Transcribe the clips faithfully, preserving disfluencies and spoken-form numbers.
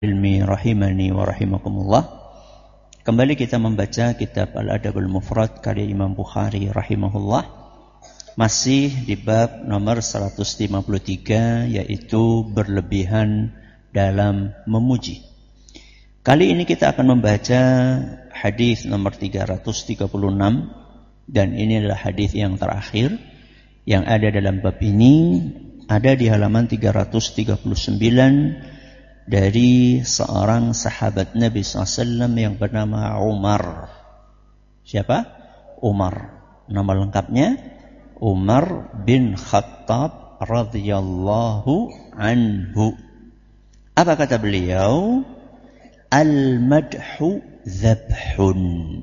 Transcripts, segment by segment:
ilmi rahimani wa rahimakumullah. Kembali kita membaca kitab Al-Adabul Mufrad karya Imam Bukhari rahimahullah. Masih di bab nomor seratus lima puluh tiga, yaitu berlebihan dalam memuji. Kali ini kita akan membaca hadis nomor tiga ratus tiga puluh enam, dan ini adalah hadis yang terakhir yang ada dalam bab ini. Ada di halaman tiga ratus tiga puluh sembilan dari seorang sahabat Nabi shallallahu alaihi wasallam yang bernama Umar. Siapa? Umar. Nama lengkapnya Umar bin Khattab radhiyallahu anhu. Apa kata beliau? Al-madhu zabhun.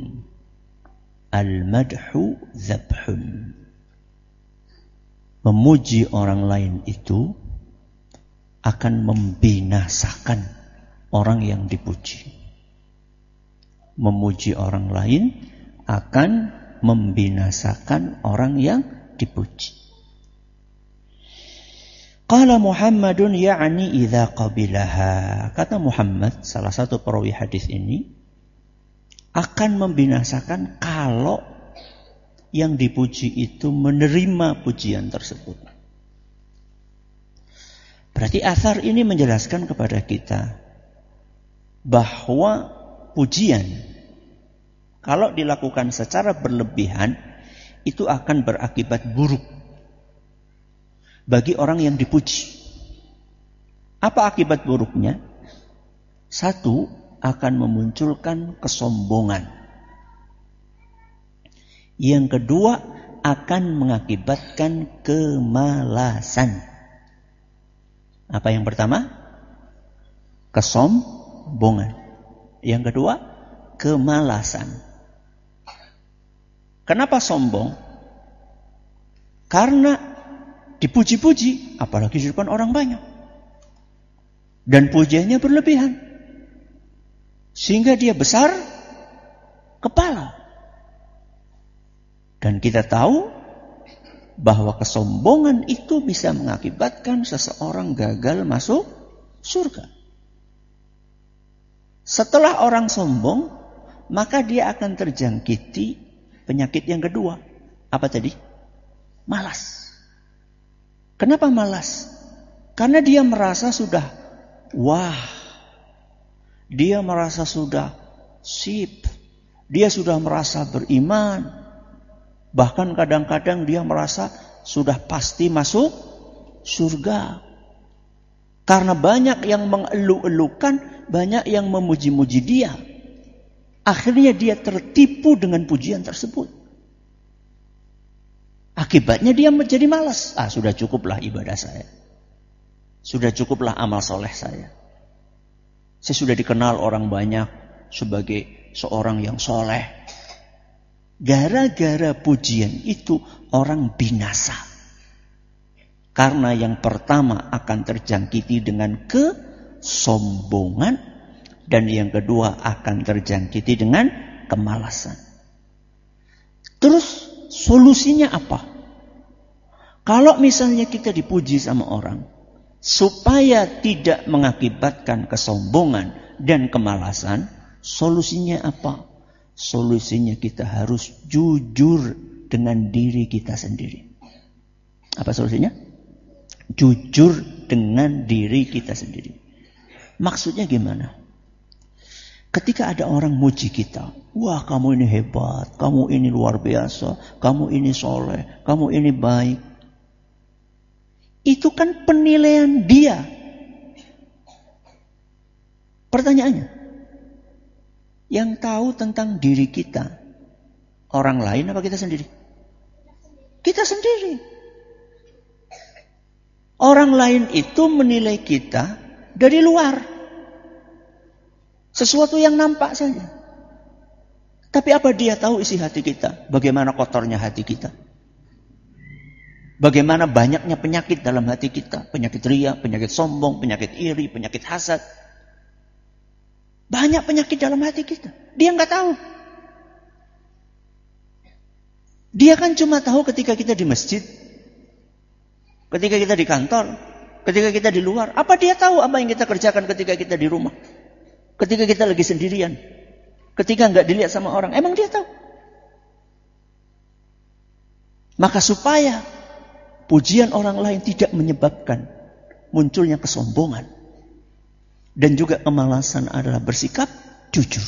Al-madhu zabhun. Memuji orang lain itu akan membinasakan orang yang dipuji. Memuji orang lain akan membinasakan orang yang dipuji. Qala Muhammadun ya'ni idza qabilaha. Kata Muhammad, salah satu perawi hadis ini, akan membinasakan kalau yang dipuji itu menerima pujian tersebut. Berarti athar ini menjelaskan kepada kita bahwa pujian kalau dilakukan secara berlebihan itu akan berakibat buruk bagi orang yang dipuji. Apa akibat buruknya? Satu, akan memunculkan kesombongan. Yang kedua, akan mengakibatkan kemalasan. Apa yang pertama? Kesombongan. Yang kedua, kemalasan. Kenapa sombong? Karena dipuji-puji, apalagi di depan orang banyak. Dan pujiannya berlebihan. Sehingga dia besar kepala. Dan kita tahu bahwa kesombongan itu bisa mengakibatkan seseorang gagal masuk surga. Setelah orang sombong, maka dia akan terjangkiti penyakit yang kedua. Apa tadi? Malas. Kenapa malas? Karena dia merasa sudah wah. Dia merasa sudah sip. Dia sudah merasa beriman. Bahkan kadang-kadang dia merasa sudah pasti masuk surga. Karena banyak yang mengeluh-elukan, banyak yang memuji-muji dia. Akhirnya dia tertipu dengan pujian tersebut. Akibatnya dia menjadi malas. Ah, sudah cukuplah ibadah saya. Sudah cukuplah amal soleh saya. Saya sudah dikenal orang banyak sebagai seorang yang soleh. Gara-gara pujian itu orang binasa. Karena yang pertama akan terjangkiti dengan kesombongan. Dan yang kedua akan terjangkiti dengan kemalasan. Terus solusinya apa? Kalau misalnya kita dipuji sama orang, supaya tidak mengakibatkan kesombongan dan kemalasan, solusinya apa? Solusinya kita harus jujur dengan diri kita sendiri. Apa solusinya? Jujur dengan diri kita sendiri. Maksudnya gimana? Ketika ada orang muji kita, wah kamu ini hebat, kamu ini luar biasa, kamu ini soleh, kamu ini baik. Itu kan penilaian dia. Pertanyaannya, yang tahu tentang diri kita, orang lain apa kita sendiri? Kita sendiri. Orang lain itu menilai kita dari luar. Sesuatu yang nampak saja. Tapi apa dia tahu isi hati kita? Bagaimana kotornya hati kita? Bagaimana banyaknya penyakit dalam hati kita? Penyakit ria, penyakit sombong, penyakit iri, penyakit hasad. Banyak penyakit dalam hati kita. Dia nggak tahu. Dia kan cuma tahu ketika kita di masjid. Ketika kita di kantor. ketika kita di luar? Apa dia tahu apa yang kita kerjakan ketika kita di rumah? Ketika kita lagi sendirian? Ketika nggak dilihat sama orang? Emang dia tahu? Maka supaya pujian orang lain tidak menyebabkan munculnya kesombongan dan juga kemalasan adalah bersikap jujur.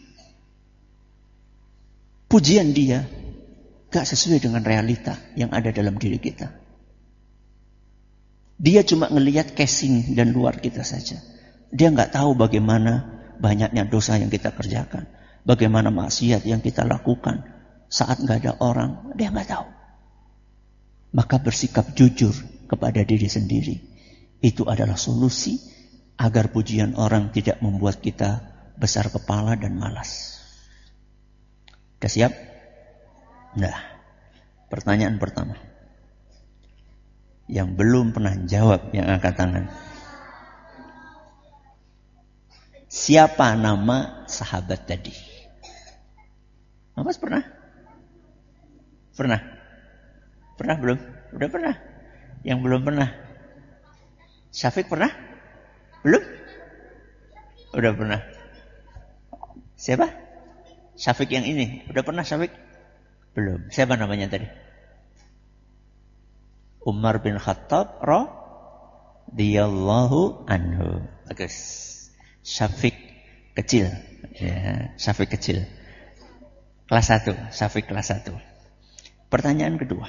Pujian dia gak sesuai dengan realita yang ada dalam diri kita. Dia cuma ngelihat casing dan luar kita saja. Dia gak tahu bagaimana banyaknya dosa yang kita kerjakan. Bagaimana maksiat yang kita lakukan saat gak ada orang. Dia gak tahu. Maka bersikap jujur kepada diri sendiri. Itu adalah solusi agar pujian orang tidak membuat kita besar kepala dan malas. Sudah siap? Nah, pertanyaan pertama. Yang belum pernah jawab yang angkat tangan. Siapa nama sahabat tadi? Mas pernah? Pernah? Pernah belum? Udah pernah? Yang belum pernah? Syafiq pernah? Belum? Udah pernah? Siapa? Syafiq yang ini. Udah pernah Syafiq? Belum. Siapa namanya tadi? Umar bin Khattab radhiyallahu anhu. Bagus. Syafiq kecil. Ya, Syafiq kecil. Kelas satu. Syafiq kelas satu. Pertanyaan kedua.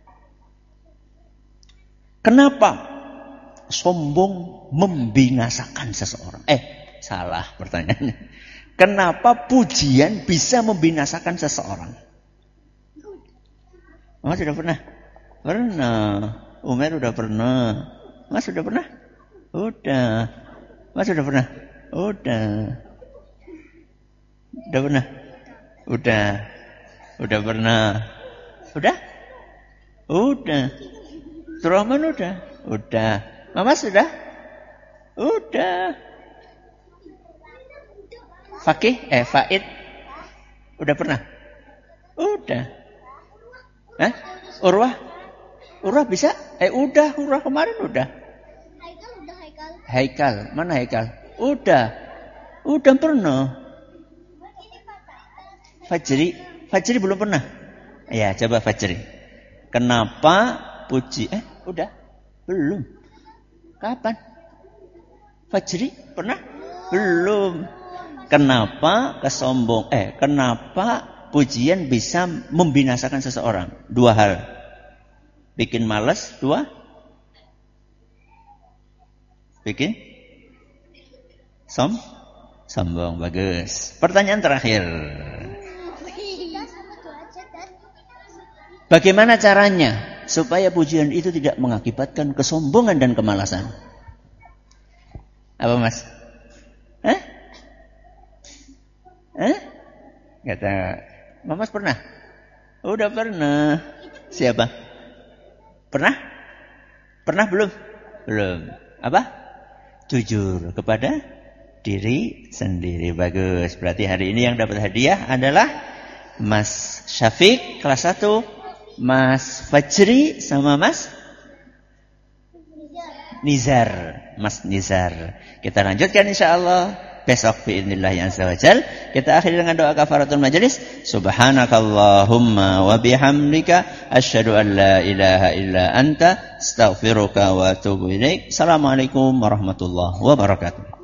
Kenapa sombong membinasakan seseorang? Eh, salah pertanyaannya. Kenapa pujian bisa membinasakan seseorang? Mas sudah pernah? Pernah. Umar udah pernah. Mas sudah pernah? Udah. Mas sudah pernah? Udah. Udah pernah? Udah. Udah pernah. Udah? Udah. Rahman udah? Udah. Mama sudah? Udah. Fakih? Eh, Faid? Udah pernah? Udah. Hah? Urwah? Urwah bisa? Eh, udah. Urwah kemarin udah. Haikal udah Haikal. Haikal. Mana Haikal? Udah. Udah pernah. Fajri? Fajri belum pernah? Ya, coba Fajri. Kenapa puji? Eh, udah? Belum. Kapan? Fajri? Pernah? Belum. Kenapa kesombong? Eh, kenapa pujian bisa membinasakan seseorang? Dua hal. Bikin malas, dua. Bikin som, sombong. Bagus. Pertanyaan terakhir. Bagaimana caranya supaya pujian itu tidak mengakibatkan kesombongan dan kemalasan? Apa Mas? Hah? Hah? Kata Mamas pernah? Udah pernah. Siapa? Pernah? Pernah belum? Belum. Apa? Jujur kepada diri sendiri. Bagus. Berarti hari ini yang dapat hadiah adalah Mas Syafiq kelas satu, Mas Fajri sama Mas Nizar. Mas Nizar. Kita lanjutkan insyaallah besok biidznillah azza wajal. Kita akhiri dengan doa kafaratul majelis. Subhanakallahumma wa bihamdika asyhadu an la ilaha illa anta astaghfiruka wa atubu ilaik. Assalamualaikum warahmatullahi wabarakatuh.